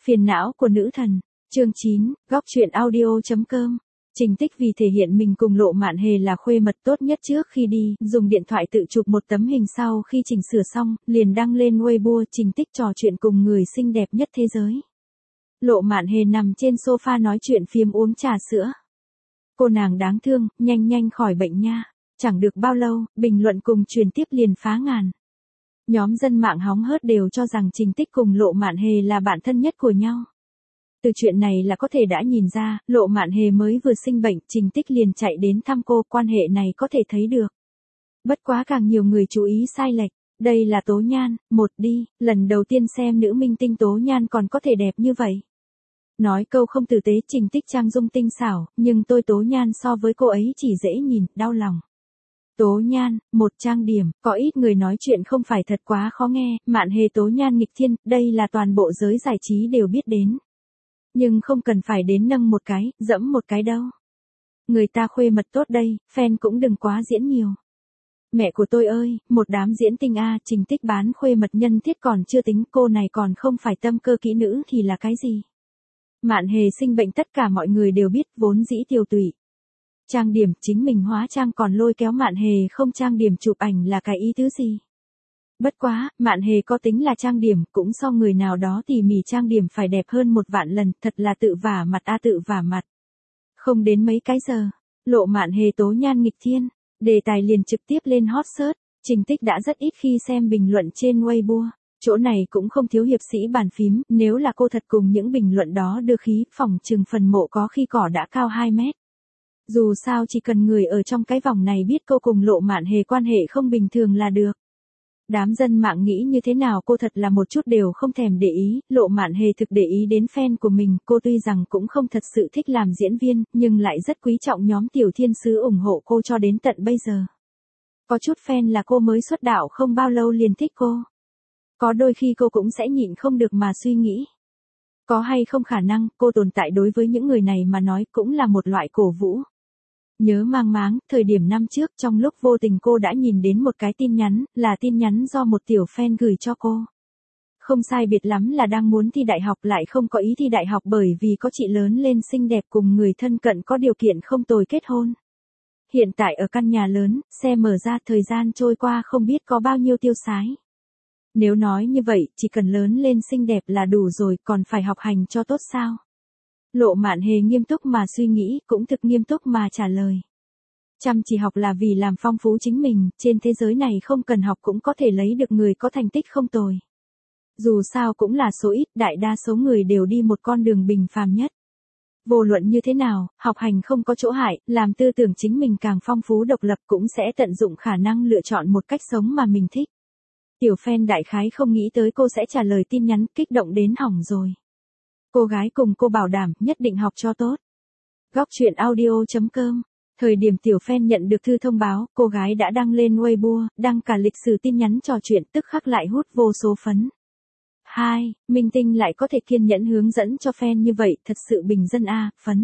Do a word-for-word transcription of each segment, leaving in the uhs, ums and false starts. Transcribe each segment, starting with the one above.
Phiền não của nữ thần. Chương chín, góc truyện audio chấm com. Trình Tích vì thể hiện mình cùng Lộ Mạn Hề là khuê mật tốt nhất trước khi đi, dùng điện thoại tự chụp một tấm hình sau khi chỉnh sửa xong, liền đăng lên Weibo Trình Tích trò chuyện cùng người xinh đẹp nhất thế giới. Lộ Mạn Hề nằm trên sofa nói chuyện phiếm uống trà sữa. Cô nàng đáng thương, nhanh nhanh khỏi bệnh nha. Chẳng được bao lâu, bình luận cùng truyền tiếp liền phá ngàn. Nhóm dân mạng hóng hớt đều cho rằng Trình Tích cùng Lộ Mạn Hề là bạn thân nhất của nhau. Từ chuyện này là có thể đã nhìn ra, Lộ Mạn Hề mới vừa sinh bệnh, Trình Tích liền chạy đến thăm cô, quan hệ này có thể thấy được. Bất quá càng nhiều người chú ý sai lệch, đây là Tố Nhan, một đi, lần đầu tiên xem nữ minh tinh Tố Nhan còn có thể đẹp như vậy. Nói câu không tử tế, Trình Tích trang dung tinh xảo, nhưng tôi Tố Nhan so với cô ấy chỉ dễ nhìn, đau lòng. Tố Nhan, một trang điểm, có ít người nói chuyện không phải thật quá khó nghe, Mạn Hề Tố Nhan nghịch thiên, đây là toàn bộ giới giải trí đều biết đến. Nhưng không cần phải đến nâng một cái, dẫm một cái đâu. Người ta khuê mật tốt đây, fan cũng đừng quá diễn nhiều. Mẹ của tôi ơi, một đám diễn tinh a, Trình Tích bán khuê mật nhân thiết còn chưa tính, cô này còn không phải tâm cơ kỹ nữ thì là cái gì. Mạn Hề sinh bệnh tất cả mọi người đều biết, vốn dĩ tiều tụy. Trang điểm, chính mình hóa trang còn lôi kéo Mạn Hề không trang điểm chụp ảnh là cái ý tứ gì. Bất quá, Mạn Hề có tính là trang điểm, cũng so người nào đó tỉ mỉ trang điểm phải đẹp hơn một vạn lần, thật là tự vả mặt a tự vả mặt. Không đến mấy cái giờ, Lộ Mạn Hề Tố Nhan nghịch thiên, đề tài liền trực tiếp lên hot search, Trình Tích đã rất ít khi xem bình luận trên Weibo, chỗ này cũng không thiếu hiệp sĩ bàn phím, nếu là cô thật cùng những bình luận đó đưa khí, phòng trừng phần mộ có khi cỏ đã cao hai mét. Dù sao chỉ cần người ở trong cái vòng này biết cô cùng Lộ Mạn Hề quan hệ không bình thường là được. Đám dân mạng nghĩ như thế nào cô thật là một chút đều không thèm để ý, Lộ Mạn Hề thực để ý đến fan của mình, cô tuy rằng cũng không thật sự thích làm diễn viên, nhưng lại rất quý trọng nhóm tiểu thiên sứ ủng hộ cô cho đến tận bây giờ. Có chút fan là cô mới xuất đạo không bao lâu liền thích cô. Có đôi khi cô cũng sẽ nhịn không được mà suy nghĩ. Có hay không khả năng cô tồn tại đối với những người này mà nói cũng là một loại cổ vũ. Nhớ mang máng, thời điểm năm trước trong lúc vô tình cô đã nhìn đến một cái tin nhắn, là tin nhắn do một tiểu fan gửi cho cô. Không sai biệt lắm là đang muốn thi đại học lại không có ý thi đại học bởi vì có chị lớn lên xinh đẹp cùng người thân cận có điều kiện không tồi kết hôn. Hiện tại ở căn nhà lớn, xe mở ra thời gian trôi qua không biết có bao nhiêu tiêu sái. Nếu nói như vậy, chỉ cần lớn lên xinh đẹp là đủ rồi, còn phải học hành cho tốt sao? Lộ Mạn Hề nghiêm túc mà suy nghĩ, cũng thực nghiêm túc mà trả lời. Chăm chỉ học là vì làm phong phú chính mình, trên thế giới này không cần học cũng có thể lấy được người có thành tích không tồi. Dù sao cũng là số ít, đại đa số người đều đi một con đường bình phàm nhất. Vô luận như thế nào, học hành không có chỗ hại, làm tư tưởng chính mình càng phong phú độc lập cũng sẽ tận dụng khả năng lựa chọn một cách sống mà mình thích. Tiểu fan đại khái không nghĩ tới cô sẽ trả lời tin nhắn, kích động đến hỏng rồi. Cô gái cùng cô bảo đảm, nhất định học cho tốt. Góc truyện audio chấm com. Thời điểm tiểu fan nhận được thư thông báo, cô gái đã đăng lên Weibo, đăng cả lịch sử tin nhắn trò chuyện tức khắc lại hút vô số phấn. hai. Minh tinh lại có thể kiên nhẫn hướng dẫn cho fan như vậy, thật sự bình dân a, phấn.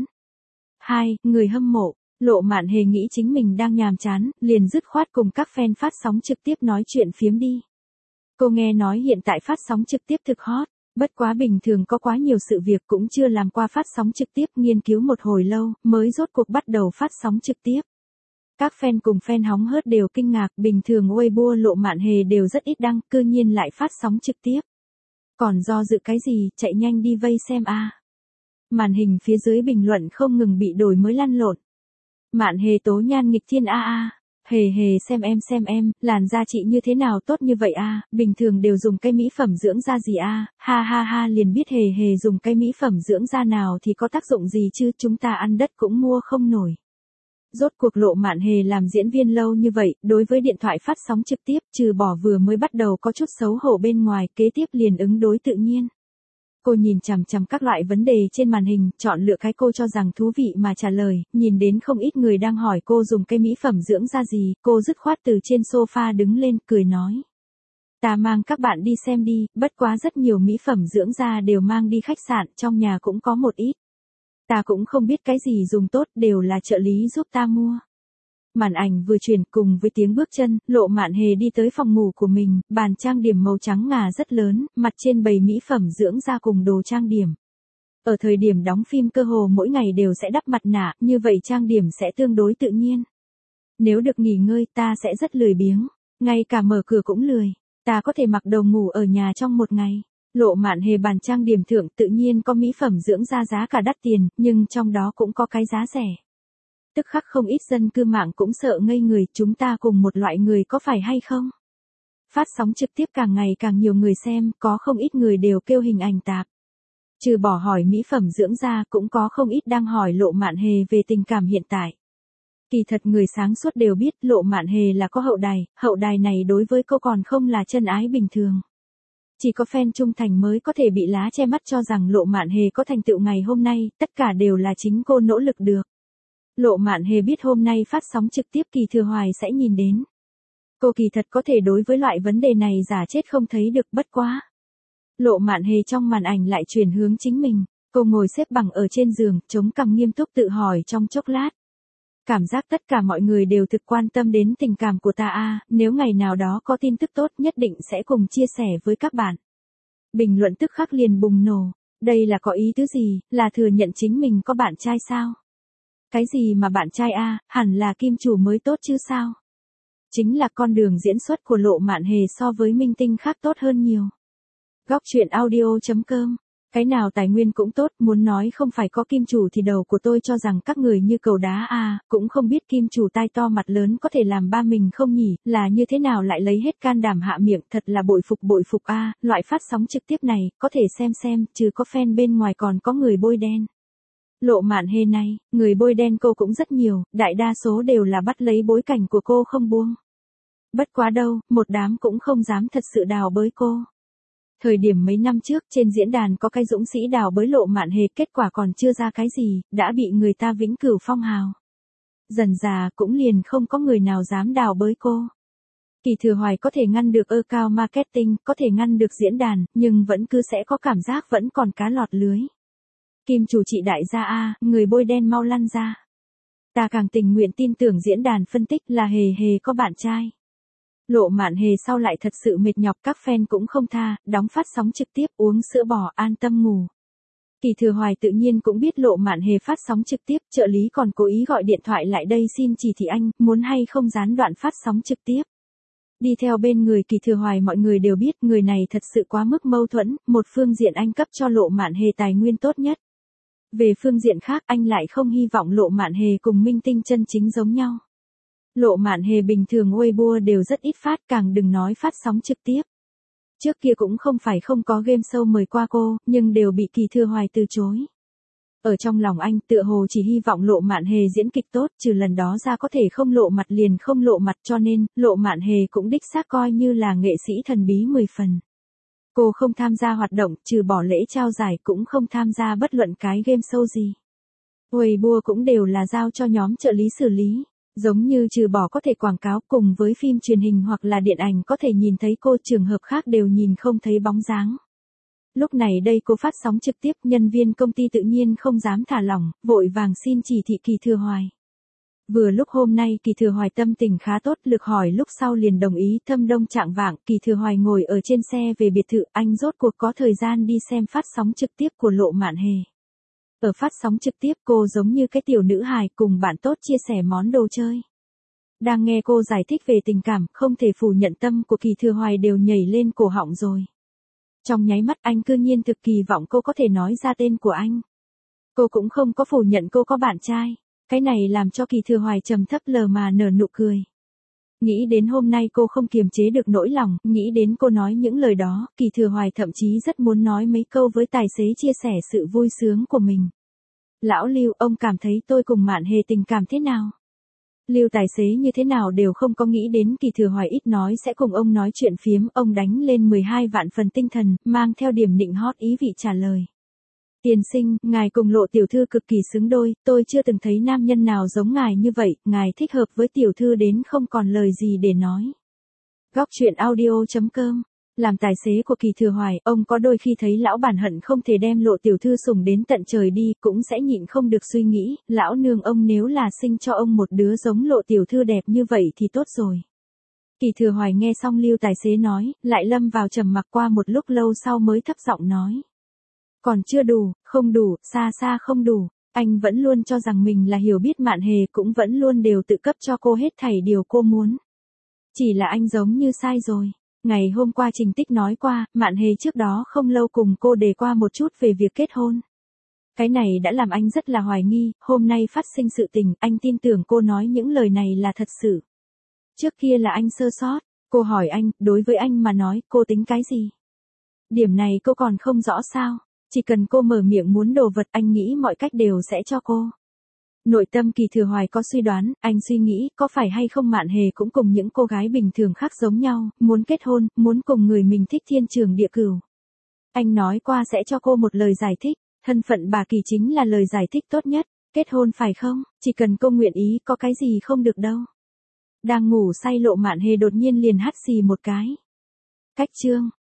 hai. Người hâm mộ. Lộ Mạn Hề nghĩ chính mình đang nhàm chán, liền dứt khoát cùng các fan phát sóng trực tiếp nói chuyện phiếm đi. Cô nghe nói hiện tại phát sóng trực tiếp thực hot. Bất quá bình thường có quá nhiều sự việc cũng chưa làm qua phát sóng trực tiếp, nghiên cứu một hồi lâu, mới rốt cuộc bắt đầu phát sóng trực tiếp. Các fan cùng fan hóng hớt đều kinh ngạc, bình thường Weibo Lộ Mạn Hề đều rất ít đăng, cư nhiên lại phát sóng trực tiếp. Còn do dự cái gì, chạy nhanh đi vây xem a. Màn hình phía dưới bình luận không ngừng bị đổi mới lăn lộn. Mạn Hề Tố Nhan nghịch thiên a a. Hề hề xem em xem em, làn da chị như thế nào tốt như vậy a, bình thường đều dùng cái mỹ phẩm dưỡng da gì a, ha ha ha liền biết hề hề dùng cái mỹ phẩm dưỡng da nào thì có tác dụng gì chứ, chúng ta ăn đất cũng mua không nổi. Rốt cuộc Lộ Mạn Hề làm diễn viên lâu như vậy, đối với điện thoại phát sóng trực tiếp, trừ bỏ vừa mới bắt đầu có chút xấu hổ bên ngoài, kế tiếp liền ứng đối tự nhiên. Cô nhìn chằm chằm các loại vấn đề trên màn hình, chọn lựa cái cô cho rằng thú vị mà trả lời, nhìn đến không ít người đang hỏi cô dùng cái mỹ phẩm dưỡng da gì, cô dứt khoát từ trên sofa đứng lên, cười nói. Ta mang các bạn đi xem đi, bất quá rất nhiều mỹ phẩm dưỡng da đều mang đi khách sạn, trong nhà cũng có một ít. Ta cũng không biết cái gì dùng tốt, đều là trợ lý giúp ta mua. Màn ảnh vừa chuyển cùng với tiếng bước chân, Lộ Mạn Hề đi tới phòng ngủ của mình, bàn trang điểm màu trắng ngà rất lớn, mặt trên bày mỹ phẩm dưỡng da cùng đồ trang điểm. Ở thời điểm đóng phim cơ hồ mỗi ngày đều sẽ đắp mặt nạ, như vậy trang điểm sẽ tương đối tự nhiên. Nếu được nghỉ ngơi ta sẽ rất lười biếng, ngay cả mở cửa cũng lười, ta có thể mặc đồ ngủ ở nhà trong một ngày. Lộ Mạn Hề bàn trang điểm thượng tự nhiên có mỹ phẩm dưỡng da giá cả đắt tiền, nhưng trong đó cũng có cái giá rẻ. Tức khắc không ít dân cư mạng cũng sợ ngây người, chúng ta cùng một loại người có phải hay không? Phát sóng trực tiếp càng ngày càng nhiều người xem, có không ít người đều kêu hình ảnh tạp. Trừ bỏ hỏi mỹ phẩm dưỡng da cũng có không ít đang hỏi Lộ Mạn Hề về tình cảm hiện tại. Kỳ thật người sáng suốt đều biết Lộ Mạn Hề là có hậu đài, hậu đài này đối với cô còn không là chân ái bình thường. Chỉ có fan trung thành mới có thể bị lá che mắt cho rằng Lộ Mạn Hề có thành tựu ngày hôm nay, tất cả đều là chính cô nỗ lực được. Lộ Mạn Hề biết hôm nay phát sóng trực tiếp Kỳ Thừa Hoài sẽ nhìn đến. Cô kỳ thật có thể đối với loại vấn đề này giả chết không thấy được, bất quá. Lộ Mạn Hề trong màn ảnh lại chuyển hướng chính mình, cô ngồi xếp bằng ở trên giường, chống cằm nghiêm túc tự hỏi trong chốc lát. Cảm giác tất cả mọi người đều thực quan tâm đến tình cảm của ta a, nếu ngày nào đó có tin tức tốt nhất định sẽ cùng chia sẻ với các bạn. Bình luận tức khắc liền bùng nổ, đây là có ý tứ gì, là thừa nhận chính mình có bạn trai sao? Cái gì mà bạn trai a, hẳn là kim chủ mới tốt chứ sao? Chính là con đường diễn xuất của Lộ Mạn Hề so với minh tinh khác tốt hơn nhiều. Góc truyện audio chấm com. Cái nào tài nguyên cũng tốt, muốn nói không phải có kim chủ thì đầu của tôi cho rằng các người như cầu đá a, cũng không biết kim chủ tai to mặt lớn có thể làm ba mình không nhỉ, là như thế nào lại lấy hết can đảm hạ miệng, thật là bội phục bội phục a, loại phát sóng trực tiếp này, có thể xem xem, trừ có fan bên ngoài còn có người bôi đen. Lộ Mạn Hề này, người bôi đen cô cũng rất nhiều, đại đa số đều là bắt lấy bối cảnh của cô không buông. Bất quá đâu, một đám cũng không dám thật sự đào bới cô. Thời điểm mấy năm trước trên diễn đàn có cái dũng sĩ đào bới Lộ Mạn Hề, kết quả còn chưa ra cái gì, đã bị người ta vĩnh cửu phong hào. Dần dà cũng liền không có người nào dám đào bới cô. Kỳ Thừa Hoài có thể ngăn được ơ cao marketing, có thể ngăn được diễn đàn, nhưng vẫn cứ sẽ có cảm giác vẫn còn cá lọt lưới. Kim chủ chị đại gia a, người bôi đen mau lăn ra. Ta càng tình nguyện tin tưởng diễn đàn phân tích là Hề Hề có bạn trai. Lộ Mạn Hề sau lại thật sự mệt nhọc, các fan cũng không tha, đóng phát sóng trực tiếp, uống sữa bò an tâm ngủ. Kỳ Thừa Hoài tự nhiên cũng biết Lộ Mạn Hề phát sóng trực tiếp, trợ lý còn cố ý gọi điện thoại lại đây xin chỉ thị anh, muốn hay không gián đoạn phát sóng trực tiếp. Đi theo bên người Kỳ Thừa Hoài mọi người đều biết người này thật sự quá mức mâu thuẫn, một phương diện anh cấp cho Lộ Mạn Hề tài nguyên tốt nhất. Về phương diện khác anh lại không hy vọng Lộ Mạn Hề cùng minh tinh chân chính giống nhau. Lộ Mạn Hề bình thường Weibo đều rất ít phát, càng đừng nói phát sóng trực tiếp. Trước kia cũng không phải không có game show mời qua cô, nhưng đều bị Kỳ Thừa Hoài từ chối. Ở trong lòng anh tựa hồ chỉ hy vọng Lộ Mạn Hề diễn kịch tốt, trừ lần đó ra có thể không lộ mặt liền không lộ mặt, cho nên Lộ Mạn Hề cũng đích xác coi như là nghệ sĩ thần bí mười phần. Cô không tham gia hoạt động, trừ bỏ lễ trao giải cũng không tham gia bất luận cái game show gì. Weibo cũng đều là giao cho nhóm trợ lý xử lý. Giống như trừ bỏ có thể quảng cáo cùng với phim truyền hình hoặc là điện ảnh có thể nhìn thấy cô, trường hợp khác đều nhìn không thấy bóng dáng. Lúc này đây cô phát sóng trực tiếp, nhân viên công ty tự nhiên không dám thả lỏng, vội vàng xin chỉ thị Kỳ Thừa Hoài. Vừa lúc hôm nay Kỳ Thừa Hoài tâm tình khá tốt, lực hỏi lúc sau liền đồng ý. Thâm đông trạng vạng, Kỳ Thừa Hoài ngồi ở trên xe về biệt thự, anh rốt cuộc có thời gian đi xem phát sóng trực tiếp của Lộ Mạn Hề. Ở phát sóng trực tiếp cô giống như cái tiểu nữ hài cùng bạn tốt chia sẻ món đồ chơi. Đang nghe cô giải thích về tình cảm, không thể phủ nhận tâm của Kỳ Thừa Hoài đều nhảy lên cổ họng rồi. Trong nháy mắt anh cư nhiên thực kỳ vọng cô có thể nói ra tên của anh. Cô cũng không có phủ nhận cô có bạn trai. Cái này làm cho Kỳ Thừa Hoài trầm thấp lờ mà nở nụ cười. Nghĩ đến hôm nay cô không kiềm chế được nỗi lòng, nghĩ đến cô nói những lời đó, Kỳ Thừa Hoài thậm chí rất muốn nói mấy câu với tài xế chia sẻ sự vui sướng của mình. Lão Lưu, ông cảm thấy tôi cùng Mạn Hề tình cảm thế nào? Lưu tài xế như thế nào đều không có nghĩ đến Kỳ Thừa Hoài ít nói sẽ cùng ông nói chuyện phiếm, ông đánh lên mười hai vạn phần tinh thần, mang theo điểm nịnh hót ý vị trả lời. Tiên sinh, ngài cùng Lộ tiểu thư cực kỳ xứng đôi, tôi chưa từng thấy nam nhân nào giống ngài như vậy, ngài thích hợp với tiểu thư đến không còn lời gì để nói. Góc truyện audio chấm com Làm tài xế của Kỳ Thừa Hoài, ông có đôi khi thấy lão bản hận không thể đem Lộ tiểu thư sủng đến tận trời đi, cũng sẽ nhịn không được suy nghĩ, lão nương ông nếu là sinh cho ông một đứa giống Lộ tiểu thư đẹp như vậy thì tốt rồi. Kỳ Thừa Hoài nghe xong Lưu tài xế nói, lại lâm vào trầm mặc, qua một lúc lâu sau mới thấp giọng nói. Còn chưa đủ, không đủ, xa xa không đủ. Anh vẫn luôn cho rằng mình là hiểu biết Mạn Hề, cũng vẫn luôn đều tự cấp cho cô hết thảy điều cô muốn. Chỉ là anh giống như sai rồi. Ngày hôm qua Trình Tích nói qua, Mạn Hề trước đó không lâu cùng cô đề qua một chút về việc kết hôn. Cái này đã làm anh rất là hoài nghi, hôm nay phát sinh sự tình, anh tin tưởng cô nói những lời này là thật sự. Trước kia là anh sơ sót, cô hỏi anh, đối với anh mà nói, cô tính cái gì? Điểm này cô còn không rõ sao? Chỉ cần cô mở miệng muốn đồ vật, anh nghĩ mọi cách đều sẽ cho cô. Nội tâm Kỳ Thừa Hoài có suy đoán, anh suy nghĩ, có phải hay không Mạn Hề cũng cùng những cô gái bình thường khác giống nhau, muốn kết hôn, muốn cùng người mình thích thiên trường địa cửu. Anh nói qua sẽ cho cô một lời giải thích, thân phận bà Kỳ chính là lời giải thích tốt nhất, kết hôn phải không, chỉ cần cô nguyện ý, có cái gì không được đâu. Đang ngủ say Lộ Mạn Hề đột nhiên liền hắt xì một cái. Cách chương